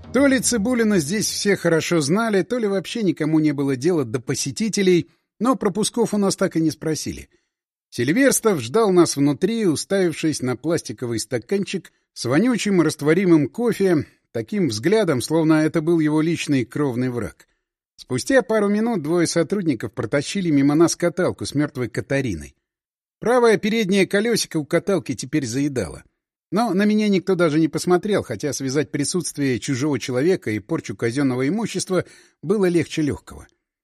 То ли Цыбулина здесь все хорошо знали, то ли вообще никому не было дела до посетителей, но пропусков у нас так и не спросили. Сильверстов ждал нас внутри, уставившись на пластиковый стаканчик с вонючим растворимым кофе, таким взглядом, словно это был его личный кровный враг. Спустя пару минут двое сотрудников протащили мимо нас каталку с мертвой Катариной. Правое переднее колесико у каталки теперь заедало. Но на меня никто даже не посмотрел, хотя связать присутствие чужого человека и порчу казенного имущества было легче легкого.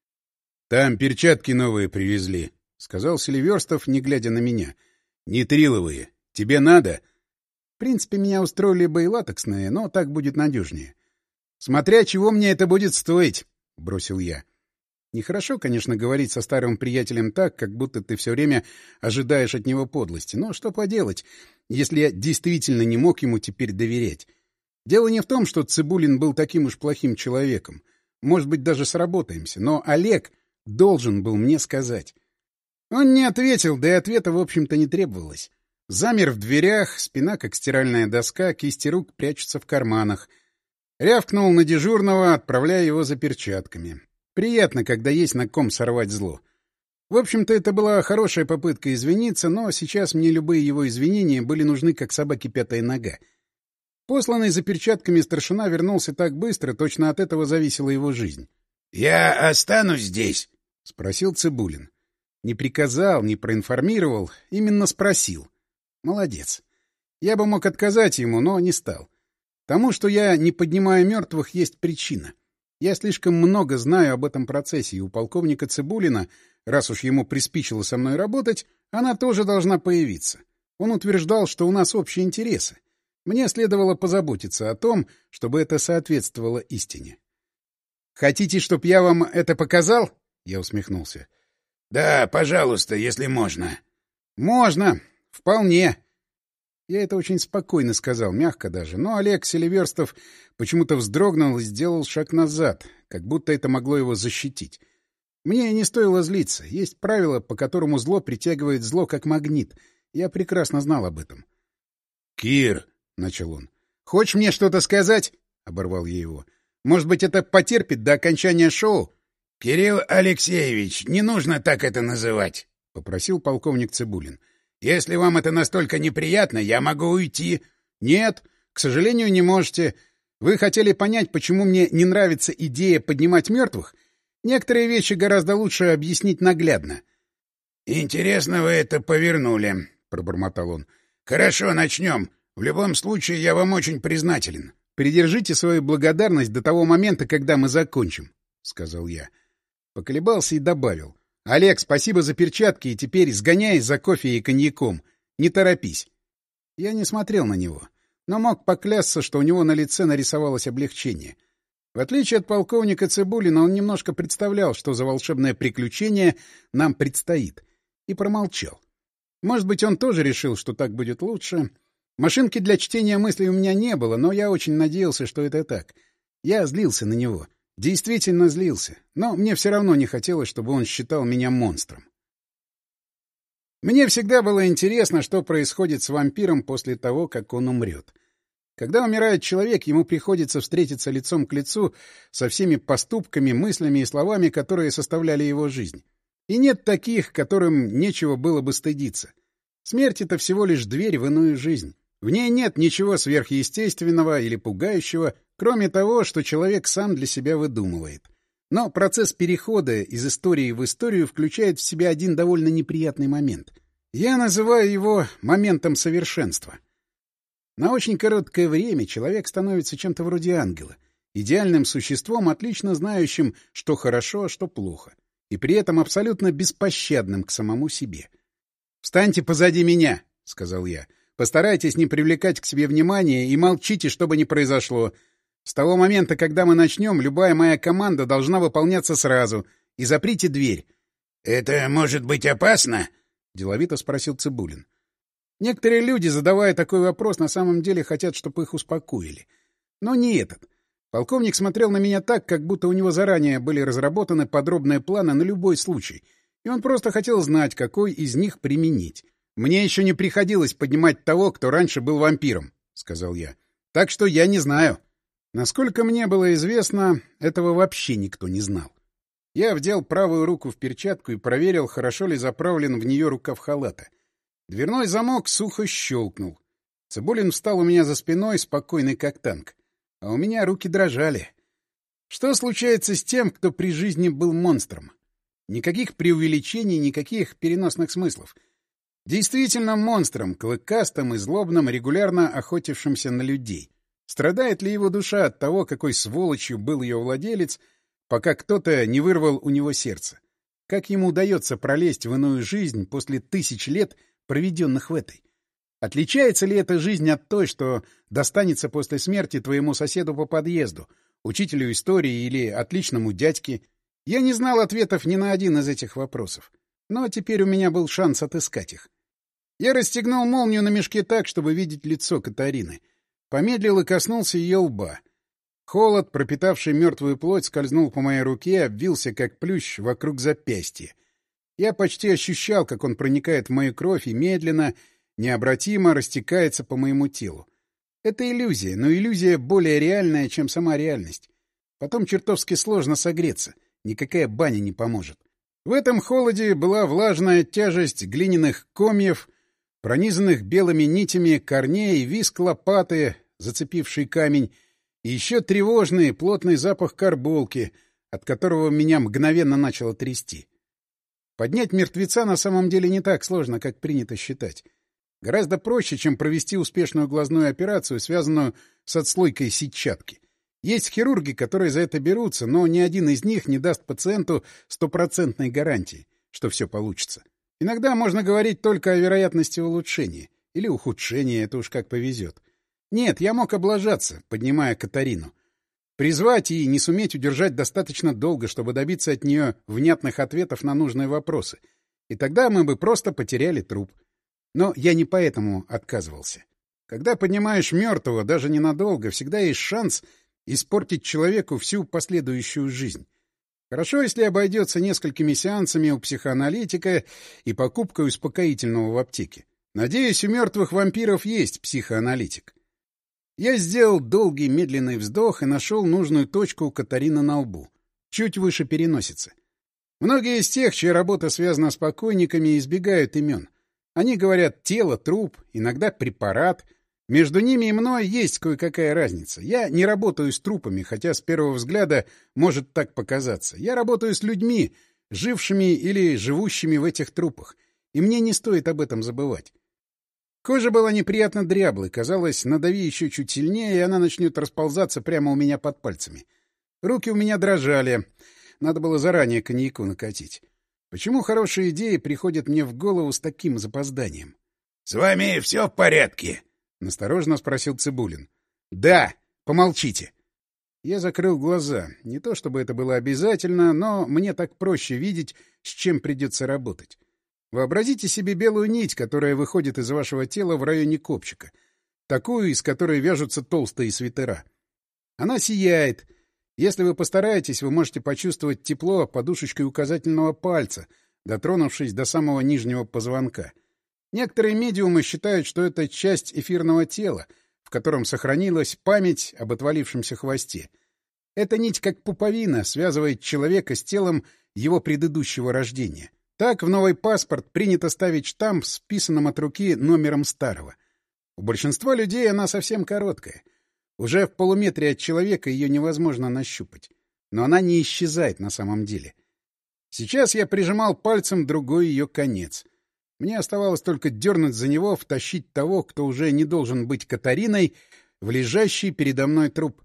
— Там перчатки новые привезли, — сказал Селиверстов, не глядя на меня. — Нитриловые. Тебе надо? В принципе, меня устроили бы и латексные, но так будет надежнее. — Смотря чего мне это будет стоить, — бросил я. Нехорошо, конечно, говорить со старым приятелем так, как будто ты все время ожидаешь от него подлости. Но что поделать, если я действительно не мог ему теперь доверять? Дело не в том, что Цыбулин был таким уж плохим человеком. Может быть, даже сработаемся. Но Олег должен был мне сказать. Он не ответил, да и ответа, в общем-то, не требовалось. Замер в дверях, спина как стиральная доска, кисти рук прячутся в карманах. Рявкнул на дежурного, отправляя его за перчатками. Приятно, когда есть на ком сорвать зло. В общем-то, это была хорошая попытка извиниться, но сейчас мне любые его извинения были нужны, как собаке пятая нога. Посланный за перчатками старшина вернулся так быстро, точно от этого зависела его жизнь. — Я останусь здесь? — спросил Цыбулин. Не приказал, не проинформировал, именно спросил. Молодец. Я бы мог отказать ему, но не стал. Тому, что я не поднимаю мертвых, есть причина. Я слишком много знаю об этом процессе, и у полковника Цыбулина, раз уж ему приспичило со мной работать, она тоже должна появиться. Он утверждал, что у нас общие интересы. Мне следовало позаботиться о том, чтобы это соответствовало истине. — Хотите, чтоб я вам это показал? — я усмехнулся. — Да, пожалуйста, если можно. — Можно. Вполне. Я это очень спокойно сказал, мягко даже, но Олег Селиверстов почему-то вздрогнул и сделал шаг назад, как будто это могло его защитить. Мне не стоило злиться. Есть правило, по которому зло притягивает зло как магнит. Я прекрасно знал об этом. — Кир, — начал он, — хочешь мне что-то сказать? — оборвал я его. — Может быть, это потерпит до окончания шоу? — Кирилл Алексеевич, не нужно так это называть, — попросил полковник Цыбулин. Если вам это настолько неприятно, я могу уйти. — Нет, к сожалению, не можете. Вы хотели понять, почему мне не нравится идея поднимать мертвых? Некоторые вещи гораздо лучше объяснить наглядно. — Интересно вы это повернули, — пробормотал он. — Хорошо, начнем. В любом случае, я вам очень признателен. — Придержите свою благодарность до того момента, когда мы закончим, — сказал я. Поколебался и добавил. — Олег, спасибо за перчатки, и теперь сгоняй за кофе и коньяком. Не торопись. Я не смотрел на него, но мог поклясться, что у него на лице нарисовалось облегчение. В отличие от полковника Цыбулина, он немножко представлял, что за волшебное приключение нам предстоит, и промолчал. Может быть, он тоже решил, что так будет лучше. Машинки для чтения мыслей у меня не было, но я очень надеялся, что это так. Я злился на него. Действительно злился, но мне все равно не хотелось, чтобы он считал меня монстром. Мне всегда было интересно, что происходит с вампиром после того, как он умрет. Когда умирает человек, ему приходится встретиться лицом к лицу со всеми поступками, мыслями и словами, которые составляли его жизнь. И нет таких, которым нечего было бы стыдиться. Смерть — это всего лишь дверь в иную жизнь. В ней нет ничего сверхъестественного или пугающего, кроме того, что человек сам для себя выдумывает. Но процесс перехода из истории в историю включает в себя один довольно неприятный момент. Я называю его моментом совершенства. На очень короткое время человек становится чем-то вроде ангела, идеальным существом, отлично знающим, что хорошо, а что плохо, и при этом абсолютно беспощадным к самому себе. «Встаньте позади меня», — сказал я. «Постарайтесь не привлекать к себе внимания и молчите, что бы ни произошло. С того момента, когда мы начнем, любая моя команда должна выполняться сразу. И заприте дверь». «Это может быть опасно?» — деловито спросил Цыбулин. Некоторые люди, задавая такой вопрос, на самом деле хотят, чтобы их успокоили. Но не этот. Полковник смотрел на меня так, как будто у него заранее были разработаны подробные планы на любой случай, и он просто хотел знать, какой из них применить. «Мне еще не приходилось поднимать того, кто раньше был вампиром», — сказал я. «Так что я не знаю». Насколько мне было известно, этого вообще никто не знал. Я вдел правую руку в перчатку и проверил, хорошо ли заправлен в нее рукав халата. Дверной замок сухо щелкнул. Цыбулин встал у меня за спиной, спокойный как танк. А у меня руки дрожали. Что случается с тем, кто при жизни был монстром? Никаких преувеличений, никаких переносных смыслов. Действительно монстром, клыкастым и злобным, регулярно охотившимся на людей. Страдает ли его душа от того, какой сволочью был ее владелец, пока кто-то не вырвал у него сердце? Как ему удается пролезть в иную жизнь после 1000 лет, проведенных в этой? Отличается ли эта жизнь от той, что достанется после смерти твоему соседу по подъезду, учителю истории или отличному дядьке? Я не знал ответов ни на один из этих вопросов. Но теперь у меня был шанс отыскать их. Я расстегнул молнию на мешке так, чтобы видеть лицо Катарины. Помедлил и коснулся ее лба. Холод, пропитавший мертвую плоть, скользнул по моей руке, обвился, как плющ, вокруг запястья. Я почти ощущал, как он проникает в мою кровь и медленно, необратимо растекается по моему телу. Это иллюзия, но иллюзия более реальная, чем сама реальность. Потом чертовски сложно согреться. Никакая баня не поможет. В этом холоде была влажная тяжесть глиняных комьев, пронизанных белыми нитями корней, визг лопаты, зацепивший камень, и еще тревожный, плотный запах карболки, от которого меня мгновенно начало трясти. Поднять мертвеца на самом деле не так сложно, как принято считать. Гораздо проще, чем провести успешную глазную операцию, связанную с отслойкой сетчатки. Есть хирурги, которые за это берутся, но ни один из них не даст пациенту стопроцентной гарантии, что все получится. Иногда можно говорить только о вероятности улучшения. Или ухудшения, это уж как повезет. Нет, я мог облажаться, поднимая Катарину. Призвать и не суметь удержать достаточно долго, чтобы добиться от нее внятных ответов на нужные вопросы. И тогда мы бы просто потеряли труп. Но я не поэтому отказывался. Когда поднимаешь мертвого, даже ненадолго, всегда есть шанс испортить человеку всю последующую жизнь. Хорошо, если обойдется несколькими сеансами у психоаналитика и покупкой успокоительного в аптеке. Надеюсь, у мертвых вампиров есть психоаналитик. Я сделал долгий медленный вздох и нашел нужную точку у Катарины на лбу, чуть выше переносицы. Многие из тех, чья работа связана с покойниками, избегают имен. Они говорят «тело», «труп», иногда «препарат». Между ними и мной есть кое-какая разница. Я не работаю с трупами, хотя с первого взгляда может так показаться. Я работаю с людьми, жившими или живущими в этих трупах. И мне не стоит об этом забывать. Кожа была неприятно дряблой. Казалось, надави еще чуть сильнее, и она начнет расползаться прямо у меня под пальцами. Руки у меня дрожали. Надо было заранее коньяку накатить. Почему хорошие идеи приходят мне в голову с таким запозданием? — С вами все в порядке? — настороженно спросил Цыбулин. — Да, помолчите. Я закрыл глаза. Не то чтобы это было обязательно, но мне так проще видеть, с чем придется работать. Вообразите себе белую нить, которая выходит из вашего тела в районе копчика. Такую, из которой вяжутся толстые свитера. Она сияет. Если вы постараетесь, вы можете почувствовать тепло подушечкой указательного пальца, дотронувшись до самого нижнего позвонка. Некоторые медиумы считают, что это часть эфирного тела, в котором сохранилась память об отвалившемся хвосте. Эта нить, как пуповина, связывает человека с телом его предыдущего рождения. Так в новый паспорт принято ставить штамп с вписанным от руки номером старого. У большинства людей она совсем короткая. Уже в полуметре от человека ее невозможно нащупать. Но она не исчезает на самом деле. Сейчас я прижимал пальцем другой ее конец. Мне оставалось только дернуть за него, втащить того, кто уже не должен быть Катариной, в лежащий передо мной труп.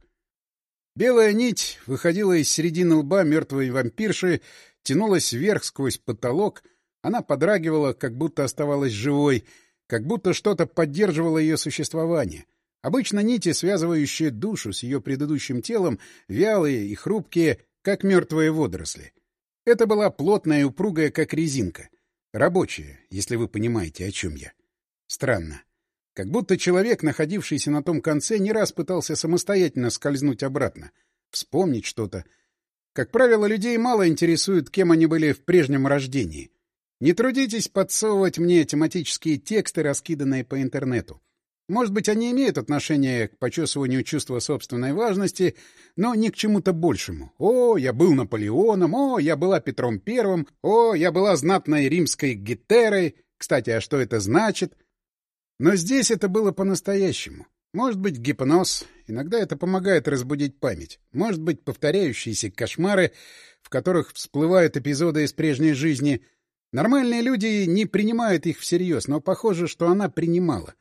Белая нить выходила из середины лба мертвой вампирши, тянулась вверх сквозь потолок. Она подрагивала, как будто оставалась живой, как будто что-то поддерживало ее существование. Обычно нити, связывающие душу с ее предыдущим телом, вялые и хрупкие, как мертвые водоросли. Это была плотная и упругая, как резинка. Рабочая, если вы понимаете, о чем я. Странно. Как будто человек, находившийся на том конце, не раз пытался самостоятельно скользнуть обратно, вспомнить что-то. Как правило, людей мало интересует, кем они были в прежнем рождении. Не трудитесь подсовывать мне тематические тексты, раскиданные по интернету. Может быть, они имеют отношение к почесыванию чувства собственной важности, но не к чему-то большему. О, я был Наполеоном, о, я была Петром Первым, о, я была знатной римской Гетерой. Кстати, а что это значит? Но здесь это было по-настоящему. Может быть, гипноз. Иногда это помогает разбудить память. Может быть, повторяющиеся кошмары, в которых всплывают эпизоды из прежней жизни. Нормальные люди не принимают их всерьез, но похоже, что она принимала.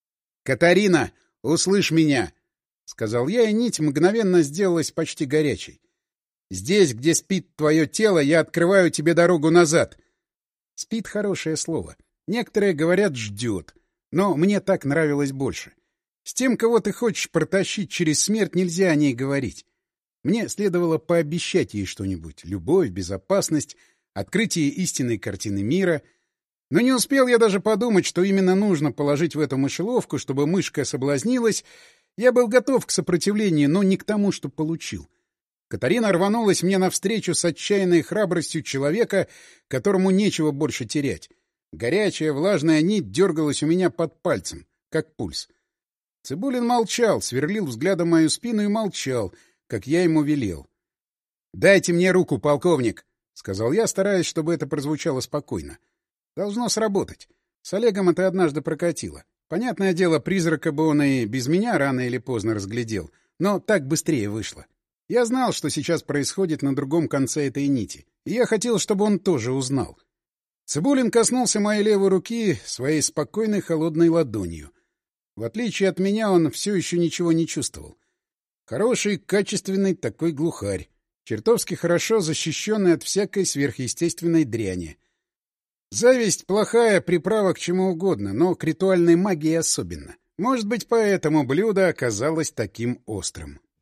«Катарина, услышь меня!» — сказал я, и нить мгновенно сделалась почти горячей. «Здесь, где спит твое тело, я открываю тебе дорогу назад». «Спит» — хорошее слово. Некоторые говорят «ждет», но мне так нравилось больше. С тем, кого ты хочешь протащить через смерть, нельзя о ней говорить. Мне следовало пообещать ей что-нибудь — любовь, безопасность, открытие истинной картины мира — но не успел я даже подумать, что именно нужно положить в эту мышеловку, чтобы мышка соблазнилась. Я был готов к сопротивлению, но не к тому, что получил. Катарина рванулась мне навстречу с отчаянной храбростью человека, которому нечего больше терять. Горячая, влажная нить дергалась у меня под пальцем, как пульс. Цыбулин молчал, сверлил взглядом мою спину и молчал, как я ему велел. — Дайте мне руку, полковник, — сказал я, стараясь, чтобы это прозвучало спокойно. Должно сработать. С Олегом это однажды прокатило. Понятное дело, призрака бы он и без меня рано или поздно разглядел, но так быстрее вышло. Я знал, что сейчас происходит на другом конце этой нити, и я хотел, чтобы он тоже узнал. Цыбулин коснулся моей левой руки своей спокойной холодной ладонью. В отличие от меня, он все еще ничего не чувствовал. Хороший, качественный такой глухарь, чертовски хорошо защищенный от всякой сверхъестественной дряни. Зависть — плохая приправа к чему угодно, но к ритуальной магии особенно. Может быть, поэтому блюдо оказалось таким острым.